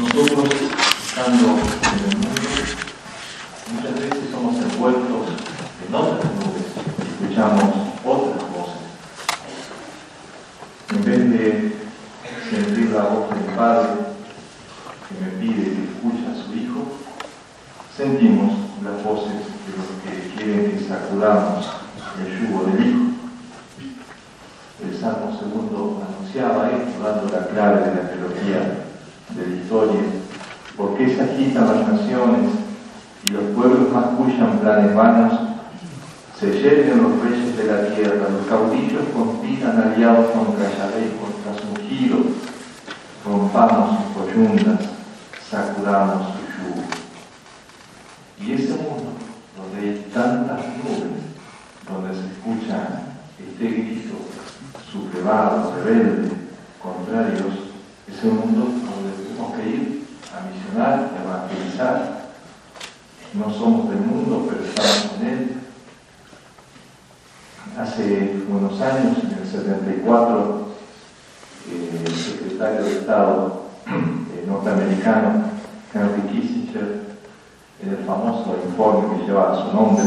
Nosotros, estando en el mundo, muchas veces somos envueltos en otras nubes, escuchamos otras voces. En vez de sentir la voz del Padre que me pide que escuche a su Hijo, sentimos las voces de los que quieren que sacudamos el yugo del Hijo. El Salmo segundo anunciaba esto, dando la clave de la teología de la historia. ¿Por qué se agitan las naciones y los pueblos mascullan planes vanos? Se yerguen los reyes de la tierra, los caudillos conspiran aliados contra Yahvé y contra su ungido. Rompamos sus coyundas, sacudamos su yugo. Y ese mundo, donde hay tantas nubes, donde se escucha este grito sublevado, rebelde, contra Dios, es un mundo donde tenemos que ir a misionar, a evangelizar. No somos del mundo, pero estamos en él. Hace unos años, en el 74, el secretario de Estado norteamericano, Henry Kissinger, en el famoso informe que llevaba su nombre,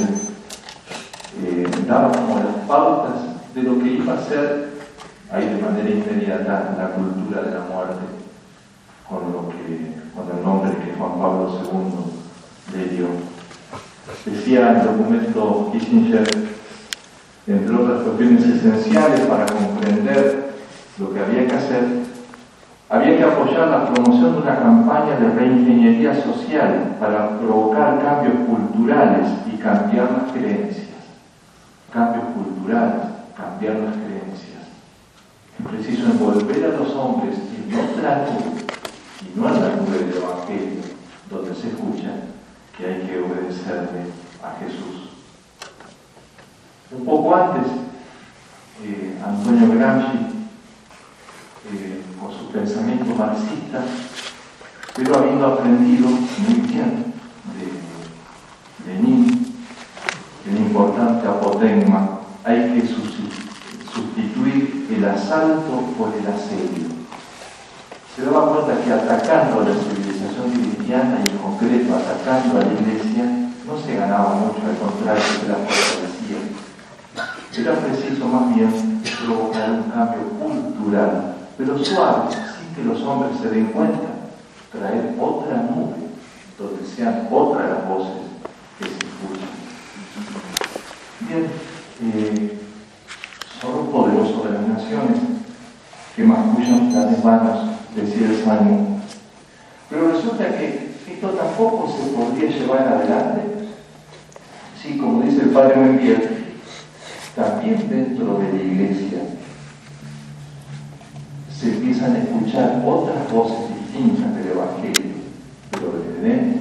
daba como las pautas de lo que iba a ser ahí de manera inmediata la cultura de la muerte, con el nombre que Juan Pablo II le dio. Decía el documento Kissinger, entre otras cuestiones esenciales para comprender lo que había que hacer, había que apoyar la promoción de una campaña de reingeniería social para provocar cambios culturales y cambiar las creencias. Cambios culturales, cambiar las creencias. Es preciso envolver a los hombres en otra nube, y no en la nube del Evangelio, donde se escucha que hay que obedecerle a Jesús. Un poco antes, Antonio Gramsci, con su pensamiento marxista, pero habiendo aprendido muy bien de Lenin, el importante apotegma, hay que sustituir el asalto por el asedio. Se daba cuenta que atacando a la civilización cristiana y en concreto atacando a la Iglesia, no se ganaba mucho, al contrario, se la fortalecía. Era preciso más bien provocar un cambio cultural, pero suave, sin que los hombres se den cuenta, traer otra nube, donde sean otras las voces que se escuchan. Bien, son los poderosos de las naciones que mascullan planes vanos, decía el Salmo. Pero resulta que esto tampoco se podría llevar adelante. Sí, como dice el Padre Membiel, también dentro de la Iglesia se empiezan a escuchar otras voces distintas del Evangelio, pero desde dentro.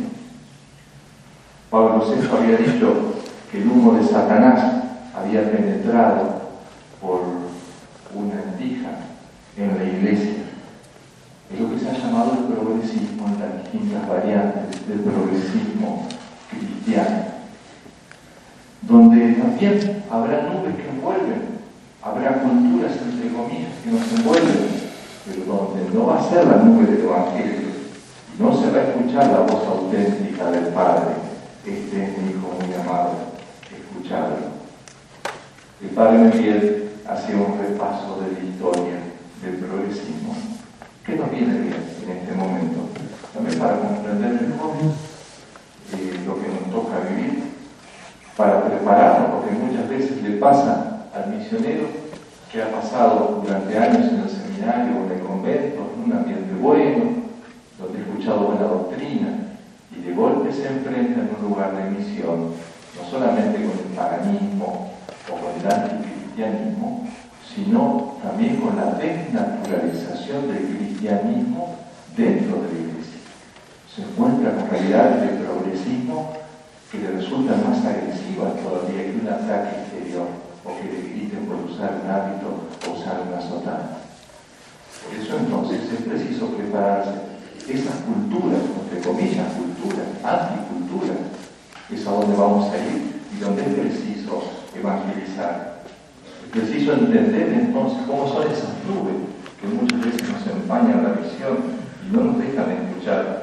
Pablo VI había dicho que el humo de Satanás había penetrado por una endija en la Iglesia. Es lo que se ha llamado el progresismo en las distintas variantes del progresismo cristiano, donde también habrá nubes que envuelven, habrá culturas, entre comillas, que nos envuelven, pero donde no va a ser la nube del Evangelio, no se va a escuchar la voz auténtica del Padre. Este es mi Hijo muy amado, escuchadlo. El Padre Membiel hacía un repaso de la historia del progresismo, que nos viene bien en este momento, también para comprender mejor lo que nos toca vivir, para prepararnos, porque muchas veces le pasa al misionero que ha pasado durante años en el seminario o en el convento, en un ambiente bueno, donde ha escuchado buena doctrina, y de golpe se enfrenta en un lugar de misión, no solamente con el paganismo o con el anticristianismo, sino también con la desnaturalización del cristianismo dentro de la Iglesia. Se encuentra con realidades del progresismo que le resultan más agresivas todavía que un ataque exterior, o que le griten por usar un hábito o usar una sotana. Por eso entonces es preciso prepararse. Esas culturas, entre comillas culturas, anticulturas, es a donde vamos a ir y donde es preciso evangelizar. Es preciso entender entonces cómo son esas nubes que muchas veces nos empañan la visión y no nos dejan escuchar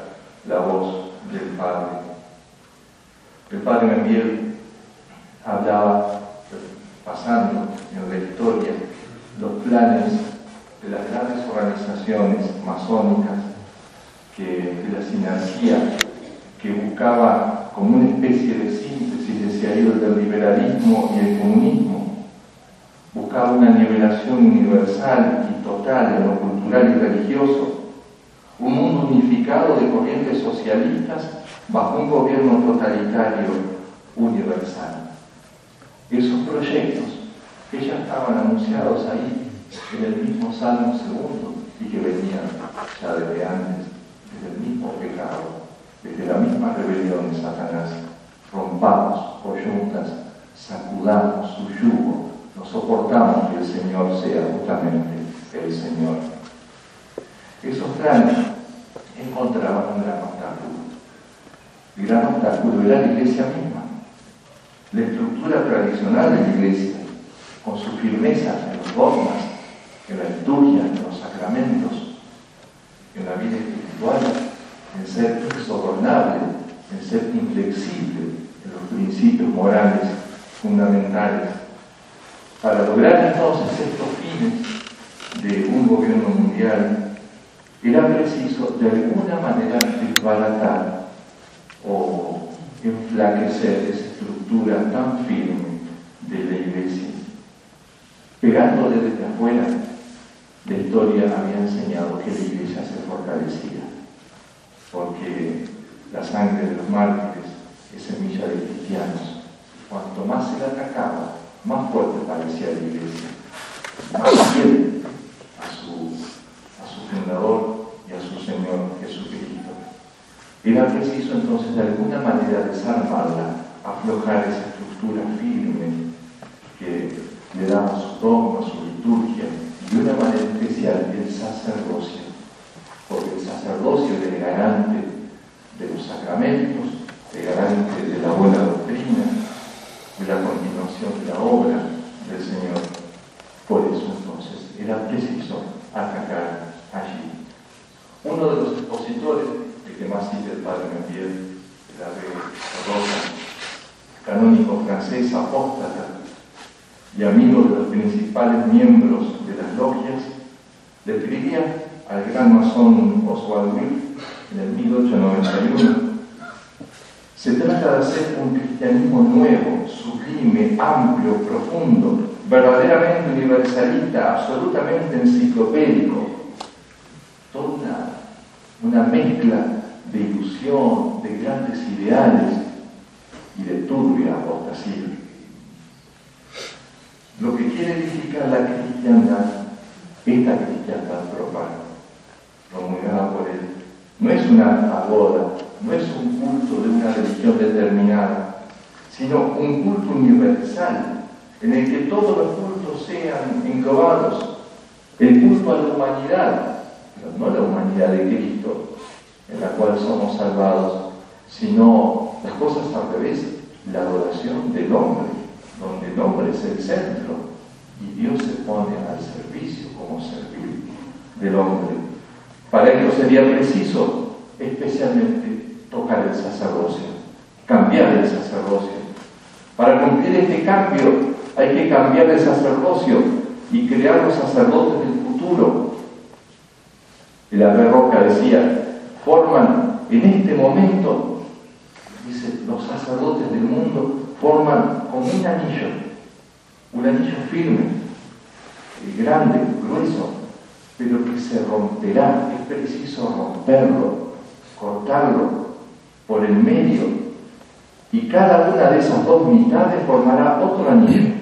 Padre. El Padre Membiel hablaba, pasando en la historia, los planes de las grandes organizaciones masónicas, de la sinarquía, que buscaba como una especie de síntesis, decía yo, del liberalismo y el comunismo. Buscaba una nivelación universal y total en lo cultural y religioso, un mundo unificado de corrientes socialistas bajo un gobierno totalitario universal. Esos proyectos que ya estaban anunciados ahí en el mismo Salmo 2 y que venían ya desde antes, desde el mismo pecado, desde la misma rebelión de Satanás. Rompamos coyuntas, sacudamos su yugo, no soportamos que el Señor sea justamente el Señor. Esos planes encontraban un gran obstáculo. El gran obstáculo era la Iglesia misma. La estructura tradicional de la Iglesia, con su firmeza en los dogmas, en la liturgia, en los sacramentos, en la vida espiritual, en ser insobornable, en ser inflexible en los principios morales fundamentales. Para lograr entonces estos fines de un gobierno mundial, era preciso de alguna manera desbaratar o enflaquecer esa estructura tan firme de la Iglesia. Pegándole desde afuera, la historia había enseñado que la Iglesia se fortalecía, porque la sangre de los mártires es semilla de cristianos. Cuanto más se la atacaba, más fuerte parecía la Iglesia, más fiel a su fundador y a su Señor Jesucristo. Era preciso entonces de alguna manera desarmarla, aflojar esa estructura firme que le daba su dogma, su liturgia, y de una manera especial el sacerdocio, porque el sacerdocio era el garante de los sacramentos, el garante de la buena doctrina, de la continuación de la obra del Señor. Por eso entonces era preciso atacar allí. Uno de los expositores, el que más cita el Padre Membiel, el Abbé Rosa, canónico francés, apóstata y amigo de los principales miembros de las logias, le escribía al gran masón Oswald Wirth en el 1891: se trata de hacer un cristianismo nuevo, sublime, amplio, profundo, verdaderamente universalista, absolutamente enciclopédico. Toda una mezcla de ilusión, de grandes ideales y de turbia apostasía. Lo que quiere edificar la cristiandad, esta cristiandad profana, promulgada por él, no es una pagoda, no es un culto de una religión determinada, sino un culto universal, en el que todos los cultos sean englobados. El culto a la humanidad, pero no la humanidad de Cristo, en la cual somos salvados, sino las cosas al revés, la adoración del hombre, donde el hombre es el centro y Dios se pone al servicio como servir del hombre. Para ello sería preciso especialmente tocar el sacerdocio, cambiar el sacerdocio. Para cumplir este cambio hay que cambiar el sacerdocio y crear los sacerdotes del futuro. El Abbé Roca decía, forman en este momento, dice, los sacerdotes del mundo forman como un anillo firme, grande, grueso, pero que se romperá. Es preciso romperlo, cortarlo por el medio, y cada una de esas dos mitades formará otro anillo.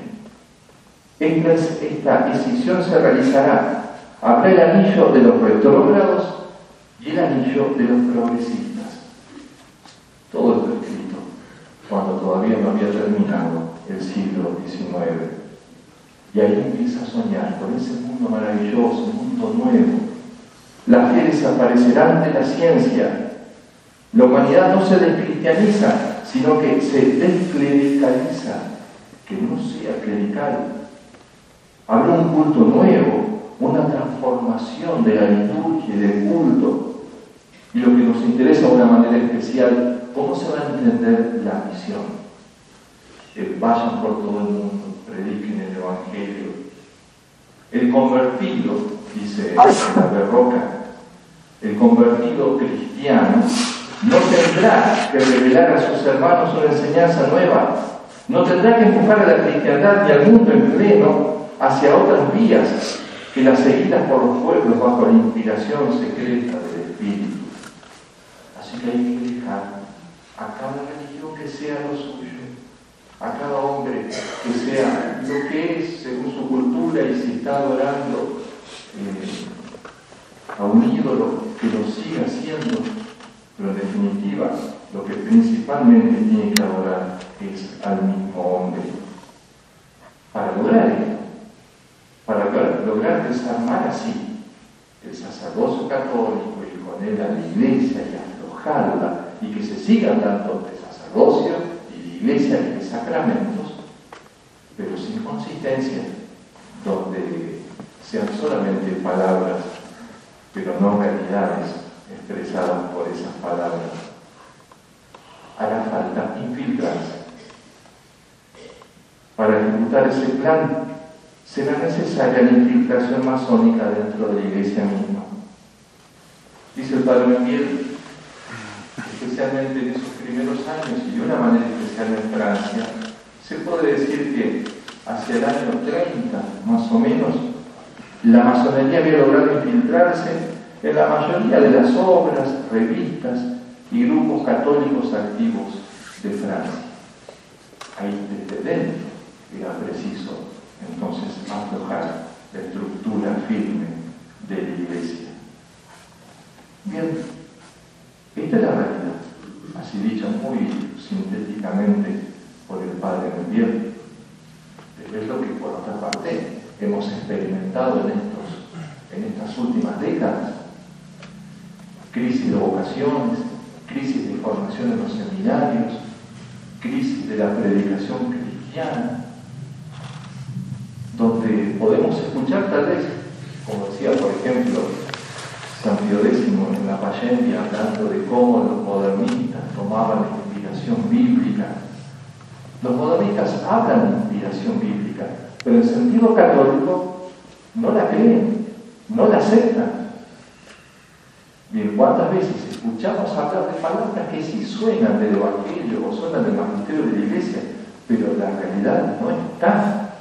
Esta escisión se realizará. Habrá el anillo de los retrógrados y el anillo de los progresistas. Todo esto escrito cuando todavía no había terminado el siglo XIX. Y ahí empieza a soñar con ese mundo maravilloso, un mundo nuevo. La fe desaparecerá ante la ciencia. La humanidad no se descristianiza, sino que se desclericaliza, que no sea clerical. Habrá un culto nuevo, una transformación de la liturgia y del culto. Y lo que nos interesa de una manera especial, ¿cómo se va a entender la misión? Vayan por todo el mundo, prediquen el Evangelio. El convertido, dice la Berroca, el convertido cristiano no tendrá que revelar a sus hermanos una enseñanza nueva, no tendrá que empujar a la cristiandad ni al mundo en pleno hacia otras vías que las seguidas por los pueblos bajo la inspiración secreta del Espíritu. Así que hay que dejar a cada religión que sea lo suyo, a cada hombre que sea lo que es según su cultura, y si está adorando a un ídolo, que lo siga haciendo, pero en definitiva lo que principalmente tiene que adorar es al mismo hombre. Para lograr esto, para lograr desarmar así el sacerdocio católico y con él a la iglesia y aflojarla, y que se sigan dando de sacerdocio y de iglesia y de sacramentos, pero sin consistencia, donde sean solamente palabras, pero no realidades expresadas por esas palabras. Hará falta infiltrarse. Para ejecutar ese plan será necesaria la infiltración masónica dentro de la iglesia misma. Dice el padre Miguel, especialmente en esos primeros años y de una manera especial en Francia, se puede decir que hacia el año 30, más o menos, la masonería había logrado infiltrarse en la mayoría de las obras, revistas y grupos católicos activos de Francia. Ahí desde dentro era preciso entonces aflojar la estructura firme de la iglesia. Bien, esta es la realidad, así dicha muy sintéticamente por el padre Mendier. Es lo que por otra parte hemos experimentado en estas últimas décadas. Crisis de vocaciones, crisis de formación en los seminarios, crisis de la predicación cristiana, donde podemos escuchar tal vez, como decía por ejemplo San Pío X en la Payendia, hablando de cómo los modernistas tomaban la inspiración bíblica. Los modernistas hablan de inspiración bíblica, pero en sentido católico no la creen, no la aceptan. Bien, ¿cuántas veces escuchamos hablar de palabras que sí suenan del Evangelio o suenan del magisterio de la Iglesia, pero la realidad no está?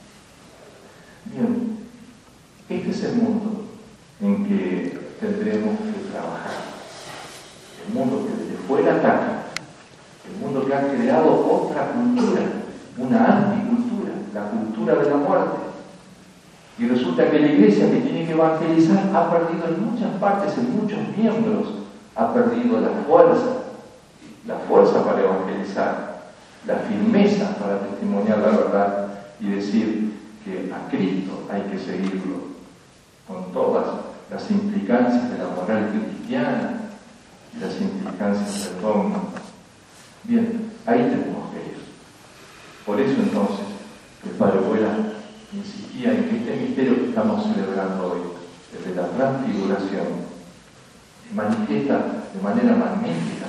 Bien, este es el mundo en que tendremos que trabajar. El mundo que desde fuera ataca, el mundo que ha creado otra cultura, una anticultura, la cultura de la muerte. Y resulta que la iglesia, que tiene que evangelizar, ha perdido en muchas partes, en muchos miembros, ha perdido la fuerza para evangelizar, la firmeza para testimoniar la verdad y decir que a Cristo hay que seguirlo, con todas las implicancias de la moral cristiana y las implicancias del dogma. Bien, ahí tenemos que ir. Por eso entonces el Padre Vuela insistía en que este misterio que estamos celebrando hoy, desde la transfiguración, manifiesta de manera magnífica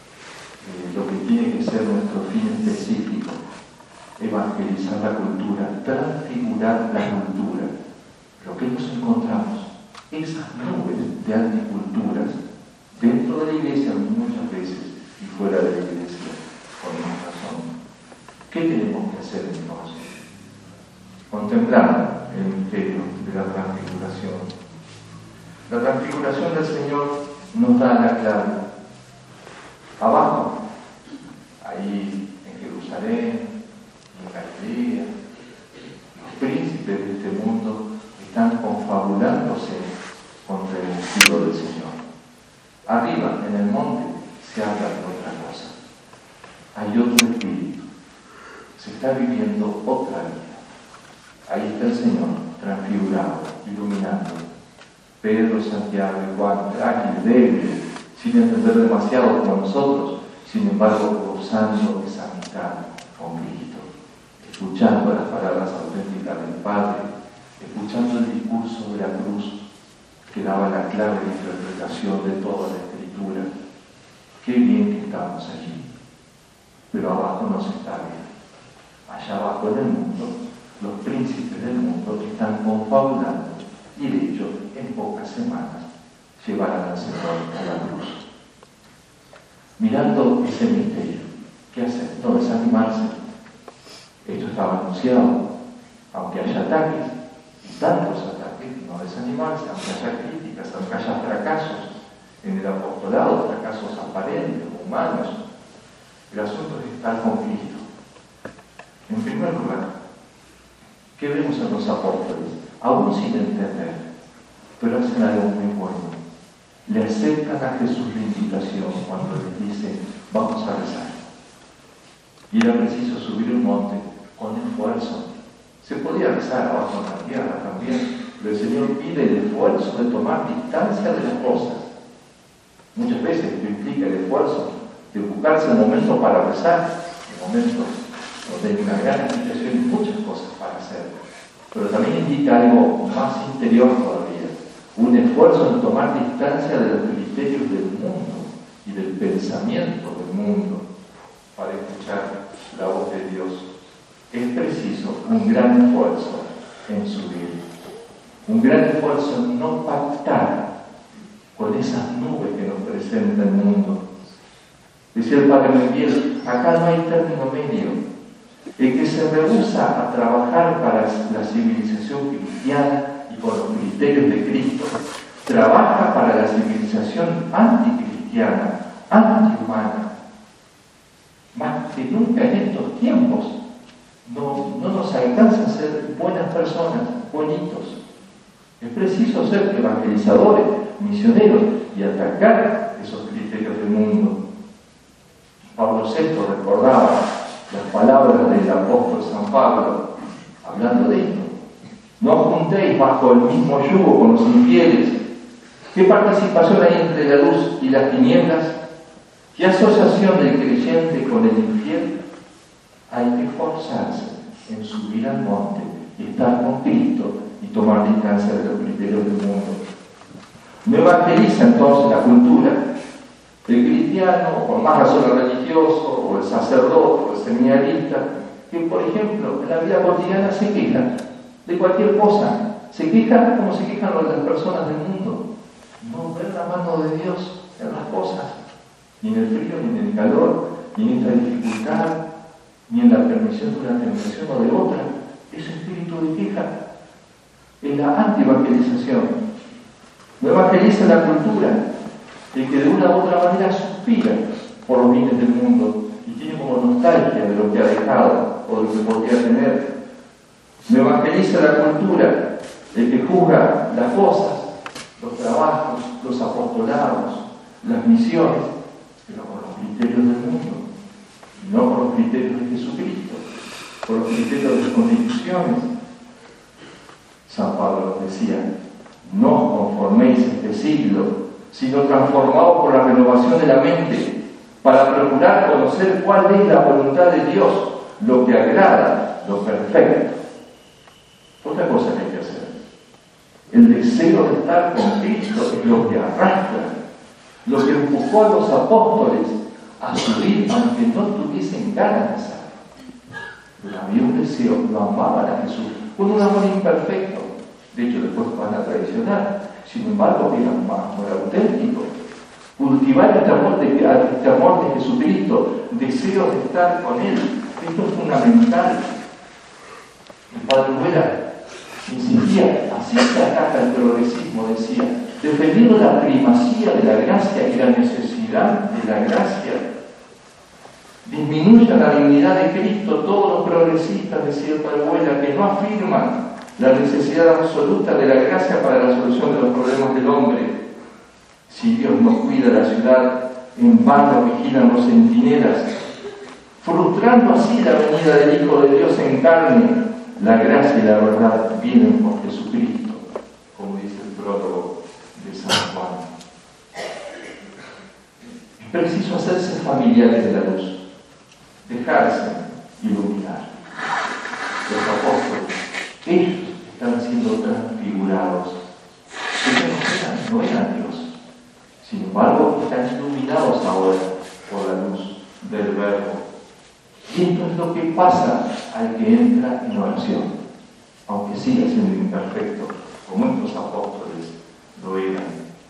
lo que tiene que ser nuestro fin específico: evangelizar la cultura, transfigurar la cultura. Lo que nos encontramos, esas nubes de anticulturas dentro de la iglesia muchas veces y fuera de la iglesia, con más razón. ¿Qué tenemos que hacer entonces? Contemplar el misterio de la transfiguración. La transfiguración del Señor nos da la clave. Abajo, ahí en Jerusalén, en Galilea, los príncipes de este mundo están confabulándose contra el ungido del Señor. Arriba, en el monte, se habla de otra cosa. Hay otro espíritu. Se está viviendo otra vida. Ahí está el Señor, transfigurado, iluminando. Pedro, Santiago y Juan, frágiles, débiles, sin entender demasiado como nosotros, sin embargo, gozando esa amistad con Cristo, escuchando las palabras auténticas del Padre, escuchando el discurso de la cruz que daba la clave de interpretación de toda la Escritura. Escritura, qué bien que estamos allí, pero abajo no se está bien. Allá abajo en el mundo, los príncipes del mundo están confabulando y de hecho en pocas semanas llevarán al Señor a la cruz. Mirando ese misterio, ¿qué hacer? No desanimarse. Esto estaba anunciado. Aunque haya ataques, y tantos ataques, no desanimarse, aunque haya críticas, aunque haya fracasos en el apostolado, fracasos aparentes, humanos. El asunto es estar con Cristo. En primer lugar, ¿qué vemos en los apóstoles? Aún sin entender, pero hacen algo muy bueno. Le aceptan a Jesús la invitación cuando les dice, vamos a rezar. Y era preciso subir un monte con esfuerzo. Se podía rezar abajo en la tierra también, pero el Señor pide el esfuerzo de tomar distancia de las cosas. Muchas veces esto implica el esfuerzo de buscarse un momento para rezar, un momento donde hay una gran invitación y muchas cosas para hacer. Pero también indica algo más interior todavía, un esfuerzo en tomar distancia de los criterios del mundo y del pensamiento del mundo para escuchar la voz de Dios. Es preciso un gran esfuerzo en subir, un gran esfuerzo en no pactar con esas nubes que nos presenta el mundo. Decía el Padre Membiel, acá no hay término medio. El que se rehúsa a trabajar para la civilización cristiana y con los criterios de Cristo, trabaja para la civilización anticristiana, antihumana. Más que nunca en estos tiempos no nos alcanza a ser buenas personas, bonitos. Es preciso ser evangelizadores, misioneros y atacar esos criterios del mundo. Pablo VI recordaba las palabras del apóstol San Pablo, hablando de esto. No os juntéis bajo el mismo yugo con los infieles. ¿Qué participación hay entre la luz y las tinieblas? ¿Qué asociación del creyente con el infiel? Hay que esforzarse en subir al monte y estar con Cristo y tomar distancia de los criterios del mundo. No evangeliza entonces la cultura. El cristiano, por más razón el religioso, o el sacerdote, o el seminarista, que por ejemplo en la vida cotidiana se quejan de cualquier cosa, se quejan como se quejan las personas del mundo. No ver la mano de Dios en las cosas, ni en el frío, ni en el calor, ni en esta dificultad, ni en la permisión de una tentación o de otra. Ese espíritu de queja es la anti-evangelización. No evangeliza la cultura, el que de una u otra manera suspira por los bienes del mundo y tiene como nostalgia de lo que ha dejado o de lo que podría tener. No evangeliza la cultura, el que juzga las cosas, los trabajos, los apostolados, las misiones, pero con los criterios del mundo, y no con los criterios de Jesucristo, con los criterios de las constituciones. San Pablo decía, no os conforméis a este siglo, sino transformados por la renovación de la mente, para procurar conocer cuál es la voluntad de Dios, lo que agrada, lo perfecto. Otra cosa que hay que hacer. El deseo de estar con Cristo es lo que arrastra, lo que empujó a los apóstoles a subir aunque no tuviesen ganas de hacerlo. Pero había un deseo, lo amaban a Jesús, con un amor imperfecto. De hecho, después van a traicionar. Sin embargo, era un amor auténtico. Cultivar este amor de Jesucristo, deseo de estar con Él. Esto es fundamental. El Padre Huela insistía, así se ataca el progresismo, decía, defendiendo la primacía de la gracia y la necesidad de la gracia. Disminuyen la dignidad de Cristo todos los progresistas, decía el Padre Huela, que no afirman la necesidad absoluta de la gracia para la solución de los problemas del hombre. Si Dios no cuida la ciudad, en vano vigilan los centinelas, frustrando así la venida del Hijo de Dios en carne. La gracia y la verdad vienen por Jesucristo, como dice el prólogo de San Juan. Es preciso hacerse familiares de la luz, dejarse iluminar. Los apóstoles, ellos están siendo transfigurados. Ellos no eran Dios. Sin embargo, están Verbo. Y esto es lo que pasa al que entra en oración, aunque siga siendo imperfecto, como estos apóstoles lo eran.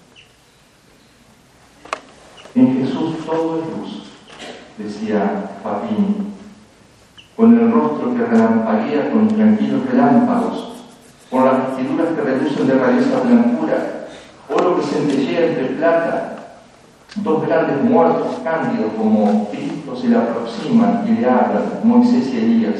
En Jesús todo es luz, decía Papini, con el rostro que relampaguea con tranquilos relámpagos, con las vestiduras que reducen de rareza blancura, oro que centellea entre plata, dos grandes muertos cándidos como Cristo se le aproximan y le hablan, Moisés y Elías.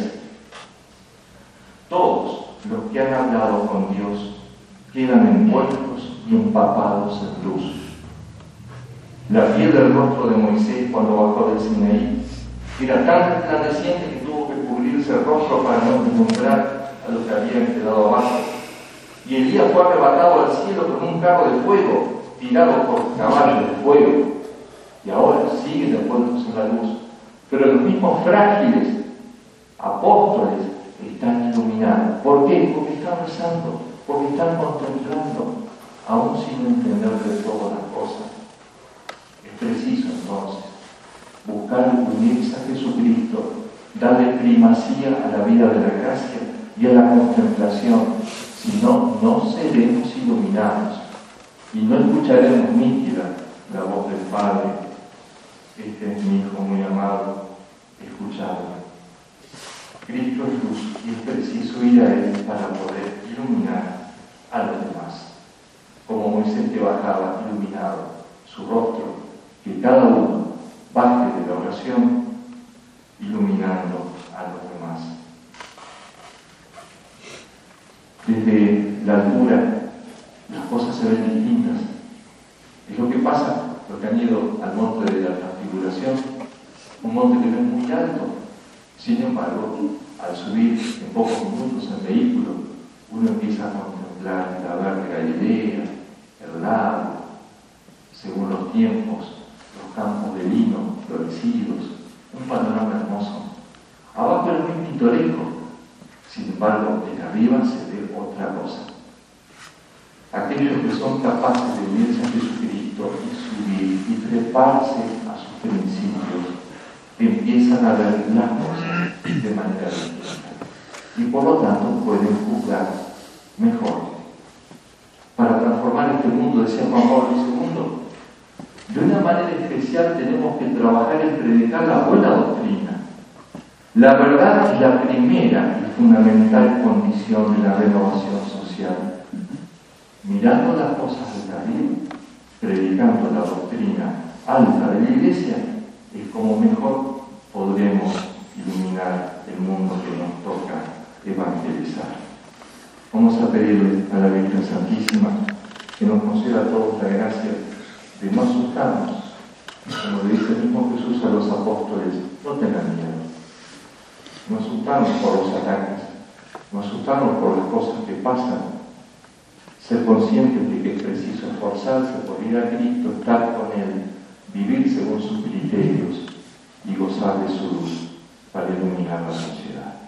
Todos los que han hablado con Dios quedan envueltos y empapados en luz. La piel del rostro de Moisés cuando bajó del Sinaí era tan resplandeciente que tuvo que cubrirse el rostro para no deslumbrar a los que habían quedado abajo. Y Elías fue arrebatado al cielo con un carro de fuego, tirado por caballos de fuego. Y ahora siguen envueltos en la luz. Pero los mismos frágiles apóstoles están iluminados. ¿Por qué? Porque están rezando, porque están contemplando, aún sin entender de todas las cosas. Es preciso entonces buscar unirse a Jesucristo, darle primacía a la vida de la gracia y a la contemplación. Si no, no seremos iluminados y no escucharemos nítida la voz del Padre. Este es mi Hijo muy amado, escuchadlo. Cristo es luz y es preciso ir a Él para poder iluminar a los demás. Como Moisés que bajaba iluminado su rostro, que cada uno baje de la oración iluminando a los demás. Desde la altura las cosas se ven distintas. Es lo que pasa, los que han ido al monte de la Transfiguración, un monte que no es muy alto. Sin embargo, al subir en pocos minutos en vehículo, uno empieza a contemplar la verde Galilea, el lago, según los tiempos, los campos de vino florecidos, un panorama hermoso. Abajo es muy pintoresco, sin embargo, desde arriba se ve otra cosa. Aquellos que son capaces de unirse a Jesucristo y subir y treparse a sus principios, empiezan a ver las cosas de manera distinta y por lo tanto pueden juzgar mejor. Para transformar este mundo, decía Juan Pablo II, de una manera especial tenemos que trabajar en predicar la buena doctrina. La verdad es la primera y fundamental condición de la renovación social. Mirando las cosas desde arriba, predicando la doctrina alta de la Iglesia, es como mejor podremos iluminar el mundo que nos toca evangelizar. Vamos a pedirle a la Virgen Santísima que nos conceda a todos la gracia de no asustarnos. Como le dice el mismo Jesús a los apóstoles, no tengan miedo. No asustarnos por los ataques, no asustarnos por las cosas que pasan. Ser conscientes de que es preciso esforzarse por ir a Cristo, estar con Él, vivir según sus criterios y gozar de su luz para iluminar la sociedad.